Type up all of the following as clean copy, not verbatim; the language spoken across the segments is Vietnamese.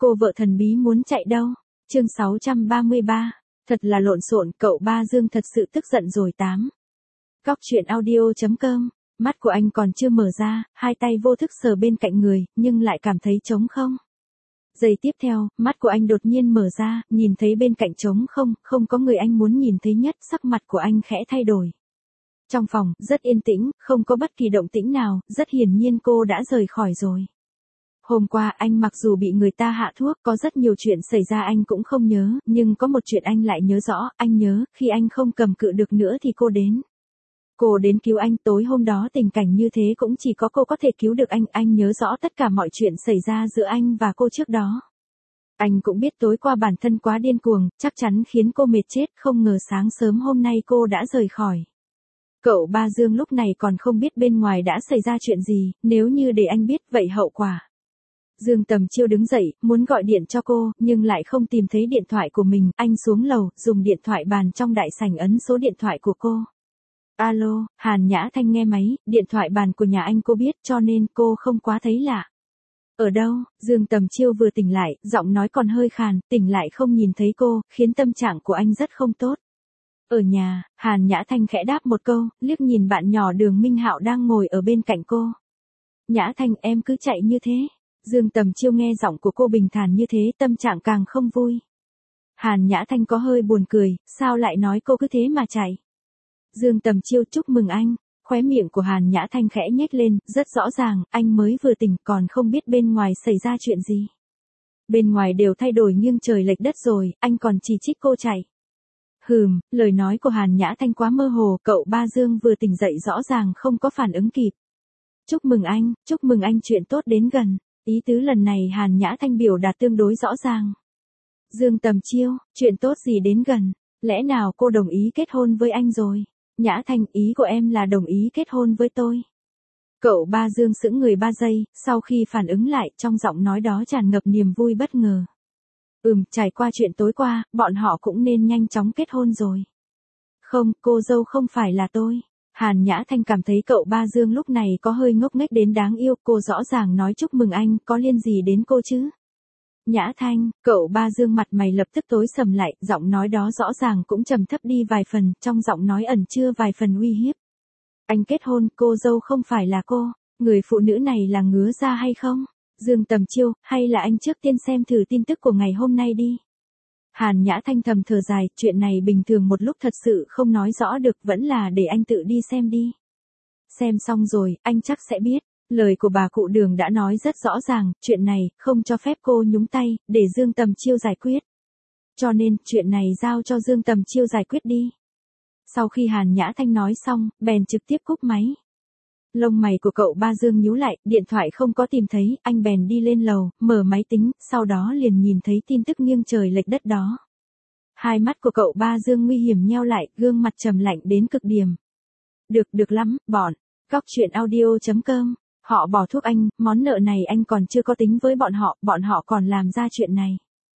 Cô vợ thần bí muốn chạy đâu? Chương 633. Thật là lộn xộn, cậu ba Dương thật sự tức giận rồi 8. Góc truyện audio.com. Mắt của anh còn chưa mở ra, hai tay vô thức sờ bên cạnh người, nhưng lại cảm thấy trống không. Giây tiếp theo, mắt của anh đột nhiên mở ra, nhìn thấy bên cạnh trống không, không có người anh muốn nhìn thấy nhất, sắc mặt của anh khẽ thay đổi. Trong phòng, rất yên tĩnh, không có bất kỳ động tĩnh nào, rất hiển nhiên cô đã rời khỏi rồi. Hôm qua anh mặc dù bị người ta hạ thuốc, có rất nhiều chuyện xảy ra anh cũng không nhớ, nhưng có một chuyện anh lại nhớ rõ, anh nhớ, khi anh không cầm cự được nữa thì cô đến. Cô đến cứu anh, tối hôm đó tình cảnh như thế cũng chỉ có cô có thể cứu được anh nhớ rõ tất cả mọi chuyện xảy ra giữa anh và cô trước đó. Anh cũng biết tối qua bản thân quá điên cuồng, chắc chắn khiến cô mệt chết, không ngờ sáng sớm hôm nay cô đã rời khỏi. Cậu ba Dương lúc này còn không biết bên ngoài đã xảy ra chuyện gì, nếu như để anh biết vậy hậu quả. Dương Tầm Chiêu đứng dậy, muốn gọi điện cho cô, nhưng lại không tìm thấy điện thoại của mình, anh xuống lầu, dùng điện thoại bàn trong đại sảnh ấn số điện thoại của cô. Alo, Hàn Nhã Thanh nghe máy, điện thoại bàn của nhà anh cô biết cho nên cô không quá thấy lạ. Ở đâu? Dương Tầm Chiêu vừa tỉnh lại, giọng nói còn hơi khàn, tỉnh lại không nhìn thấy cô, khiến tâm trạng của anh rất không tốt. Ở nhà, Hàn Nhã Thanh khẽ đáp một câu, liếc nhìn bạn nhỏ Đường Minh Hạo đang ngồi ở bên cạnh cô. Nhã Thanh em cứ chạy như thế. Dương Tầm Chiêu nghe giọng của cô bình thản như thế, tâm trạng càng không vui. Hàn Nhã Thanh có hơi buồn cười, sao lại nói cô cứ thế mà chạy. Dương Tầm Chiêu chúc mừng anh, khóe miệng của Hàn Nhã Thanh khẽ nhếch lên, rất rõ ràng, anh mới vừa tỉnh còn không biết bên ngoài xảy ra chuyện gì. Bên ngoài đều thay đổi nghiêng trời lệch đất rồi, anh còn chỉ trích cô chạy. Lời nói của Hàn Nhã Thanh quá mơ hồ, cậu ba Dương vừa tỉnh dậy rõ ràng không có phản ứng kịp. Chúc mừng anh chuyện tốt đến gần. Ý tứ lần này Hàn Nhã Thanh biểu đạt tương đối rõ ràng. Dương Tầm Chiêu, chuyện tốt gì đến gần, lẽ nào cô đồng ý kết hôn với anh rồi? Nhã Thanh, ý của em là đồng ý kết hôn với tôi. Cậu ba Dương sững người 3 giây, sau khi phản ứng lại, trong giọng nói đó tràn ngập niềm vui bất ngờ. Trải qua chuyện tối qua, bọn họ cũng nên nhanh chóng kết hôn rồi. Không, cô dâu không phải là tôi. Hàn Nhã Thanh cảm thấy cậu ba Dương lúc này có hơi ngốc nghếch đến đáng yêu, cô rõ ràng nói chúc mừng anh, có liên gì đến cô chứ? Nhã Thanh, cậu ba Dương mặt mày lập tức tối sầm lại, giọng nói đó rõ ràng cũng trầm thấp đi vài phần, trong giọng nói ẩn chứa vài phần uy hiếp. Anh kết hôn, cô dâu không phải là cô, người phụ nữ này là ngứa ra hay không? Dương Tầm Chiêu, hay là anh trước tiên xem thử tin tức của ngày hôm nay đi. Hàn Nhã Thanh thầm thở dài, chuyện này bình thường một lúc thật sự không nói rõ được, vẫn là để anh tự đi xem đi. Xem xong rồi, anh chắc sẽ biết. Lời của bà cụ Đường đã nói rất rõ ràng, chuyện này, không cho phép cô nhúng tay, để Dương Tầm Chiêu giải quyết. Cho nên, chuyện này giao cho Dương Tầm Chiêu giải quyết đi. Sau khi Hàn Nhã Thanh nói xong, bèn trực tiếp cúp máy. Lông mày của cậu ba Dương nhíu lại, điện thoại không có tìm thấy, anh bèn đi lên lầu, mở máy tính, sau đó liền nhìn thấy tin tức nghiêng trời lệch đất đó. Hai mắt của cậu ba Dương nguy hiểm nheo lại, gương mặt trầm lạnh đến cực điểm. Được lắm, bọn. Góc truyện audio.com. Họ bỏ thuốc anh, món nợ này anh còn chưa có tính với bọn họ còn làm ra chuyện này.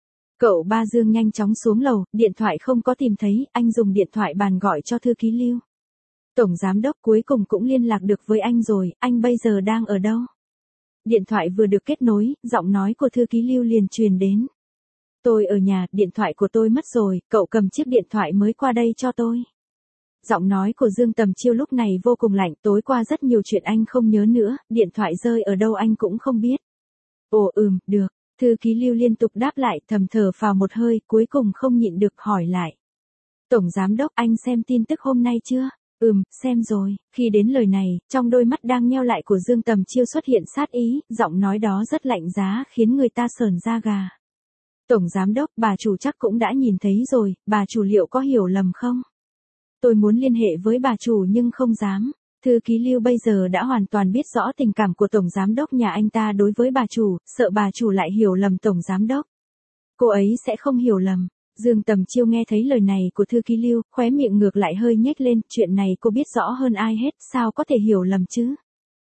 Cậu ba Dương nhanh chóng xuống lầu, điện thoại không có tìm thấy, anh dùng điện thoại bàn gọi cho thư ký Lưu. Tổng giám đốc cuối cùng cũng liên lạc được với anh rồi, anh bây giờ đang ở đâu? Điện thoại vừa được kết nối, giọng nói của thư ký Lưu liền truyền đến. Tôi ở nhà, điện thoại của tôi mất rồi, cậu cầm chiếc điện thoại mới qua đây cho tôi. Giọng nói của Dương Tầm Chiêu lúc này vô cùng lạnh, tối qua rất nhiều chuyện anh không nhớ nữa, điện thoại rơi ở đâu anh cũng không biết. Ồ được, thư ký Lưu liên tục đáp lại, thầm thở phào một hơi, cuối cùng không nhịn được hỏi lại. Tổng giám đốc, anh xem tin tức hôm nay chưa? Xem rồi. Khi đến lời này, trong đôi mắt đang nheo lại của Dương Tầm Chiêu xuất hiện sát ý, giọng nói đó rất lạnh giá, khiến người ta sởn da gà. Tổng giám đốc, bà chủ chắc cũng đã nhìn thấy rồi, bà chủ liệu có hiểu lầm không? Tôi muốn liên hệ với bà chủ nhưng không dám. Thư ký Lưu bây giờ đã hoàn toàn biết rõ tình cảm của tổng giám đốc nhà anh ta đối với bà chủ, sợ bà chủ lại hiểu lầm tổng giám đốc. Cô ấy sẽ không hiểu lầm. Dương Tầm Chiêu nghe thấy lời này của thư ký Lưu, khóe miệng ngược lại hơi nhếch lên, chuyện này cô biết rõ hơn ai hết, sao có thể hiểu lầm chứ?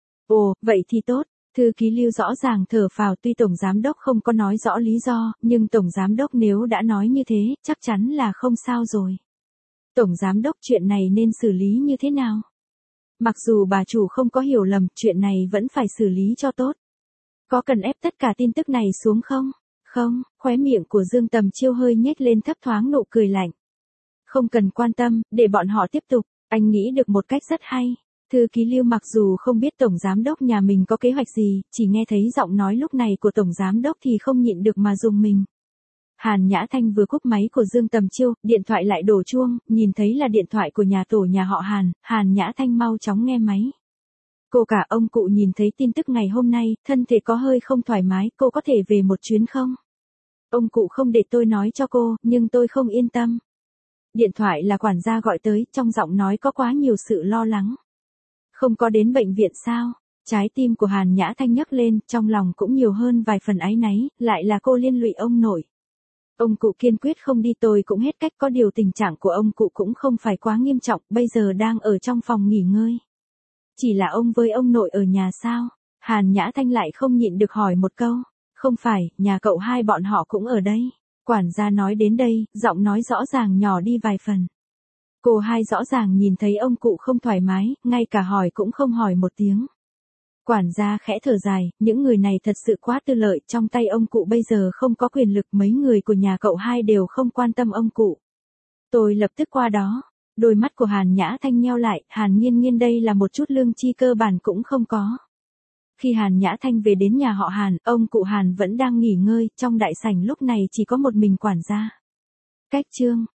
Ồ, vậy thì tốt. Thư ký Lưu rõ ràng thở phào, tuy tổng giám đốc không có nói rõ lý do, nhưng tổng giám đốc nếu đã nói như thế, chắc chắn là không sao rồi. Tổng giám đốc, chuyện này nên xử lý như thế nào? Mặc dù bà chủ không có hiểu lầm, chuyện này vẫn phải xử lý cho tốt. Có cần ép tất cả tin tức này xuống không? Không, khóe miệng của Dương Tầm Chiêu hơi nhếch lên thấp thoáng nụ cười lạnh. Không cần quan tâm, để bọn họ tiếp tục, anh nghĩ được một cách rất hay. Thư ký Lưu mặc dù không biết Tổng Giám đốc nhà mình có kế hoạch gì, chỉ nghe thấy giọng nói lúc này của Tổng Giám đốc thì không nhịn được mà dùng mình. Hàn Nhã Thanh vừa cúp máy của Dương Tầm Chiêu, điện thoại lại đổ chuông, nhìn thấy là điện thoại của nhà tổ nhà họ Hàn, Hàn Nhã Thanh mau chóng nghe máy. Cô cả ông cụ nhìn thấy tin tức ngày hôm nay, thân thể có hơi không thoải mái, cô có thể về một chuyến không? Ông cụ không để tôi nói cho cô, nhưng tôi không yên tâm. Điện thoại là quản gia gọi tới, trong giọng nói có quá nhiều sự lo lắng. Không có đến bệnh viện sao? Trái tim của Hàn Nhã Thanh nhấc lên, trong lòng cũng nhiều hơn vài phần áy náy, lại là cô liên lụy ông nội. Ông cụ kiên quyết không đi, tôi cũng hết cách, có điều tình trạng của ông cụ cũng không phải quá nghiêm trọng, bây giờ đang ở trong phòng nghỉ ngơi. Chỉ là ông với ông nội ở nhà sao? Hàn Nhã Thanh lại không nhịn được hỏi một câu. Không phải, nhà cậu hai bọn họ cũng ở đây. Quản gia nói đến đây, giọng nói rõ ràng nhỏ đi vài phần. Cô hai rõ ràng nhìn thấy ông cụ không thoải mái, ngay cả hỏi cũng không hỏi một tiếng. Quản gia khẽ thở dài, những người này thật sự quá tư lợi, trong tay ông cụ bây giờ không có quyền lực, mấy người của nhà cậu hai đều không quan tâm ông cụ. Tôi lập tức qua đó. Đôi mắt của Hàn Nhã Thanh nheo lại, Hàn Nghiên Nghiên đây là một chút lương chi cơ bản cũng không có. Khi Hàn Nhã Thanh về đến nhà họ Hàn, ông cụ Hàn vẫn đang nghỉ ngơi, trong đại sảnh lúc này chỉ có một mình quản gia. Cách chương